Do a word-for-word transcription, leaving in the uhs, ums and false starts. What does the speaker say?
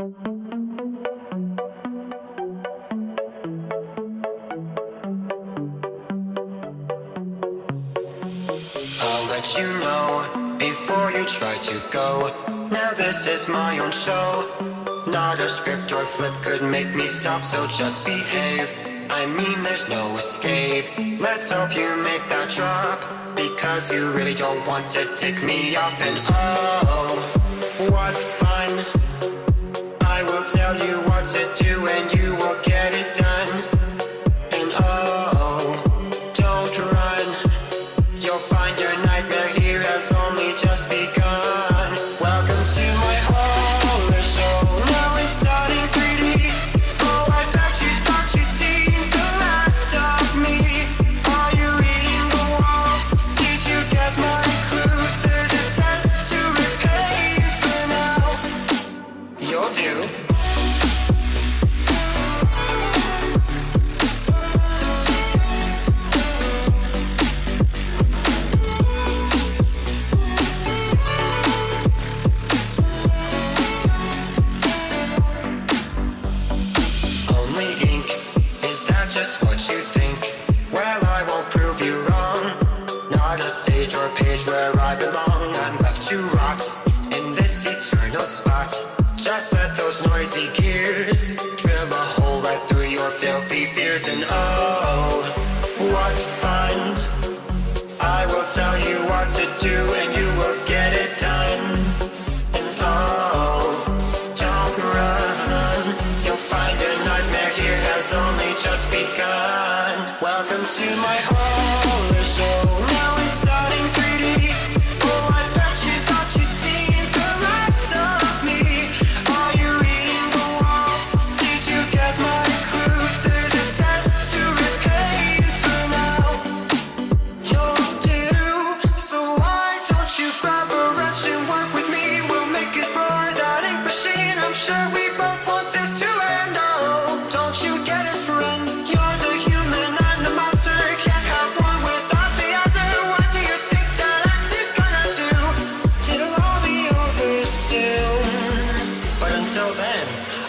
I'll let you know before you try to go. Now this is my own show. Not a script or flip could make me stop, so just behave. I mean there's no escape. Let's hope you make that drop, because you really don't want to take me off. And oh, what fun. I will tell you what to do and you will get it done. And oh, don't run. You'll find your nightmare here has only just begun. Welcome to my horror show. Now it's starting three D. Oh, I bet you thought you'd seen the last of me. Are you reading the walls? Did you get my clues? There's a debt to repay for now. You'll do. Just what you think. Well, I won't prove you wrong. Not a stage or page where I belong. I'm left to rot in this eternal spot. Just let those noisy gears drill a hole right through your filthy fears. And oh, what fun. I will tell you what to do and you will get it done. And oh, don't run. You'll find a nightmare here has only just begun. Welcome to my horror show. Now it's starting three D. Oh, I bet you thought you'd seen the last of me. Are you reading the walls? Did you get my clues? There's a debt to repay for now. You'll do. So why don't you grab a wrench and work with me? We'll make it roar, that ink machine. I'm sure we both want this to end. Oh, don't you get it, friend? You're the human and the monster. Can't have one without the other. What do you think that axe is gonna do? It'll all be over soon. But until then,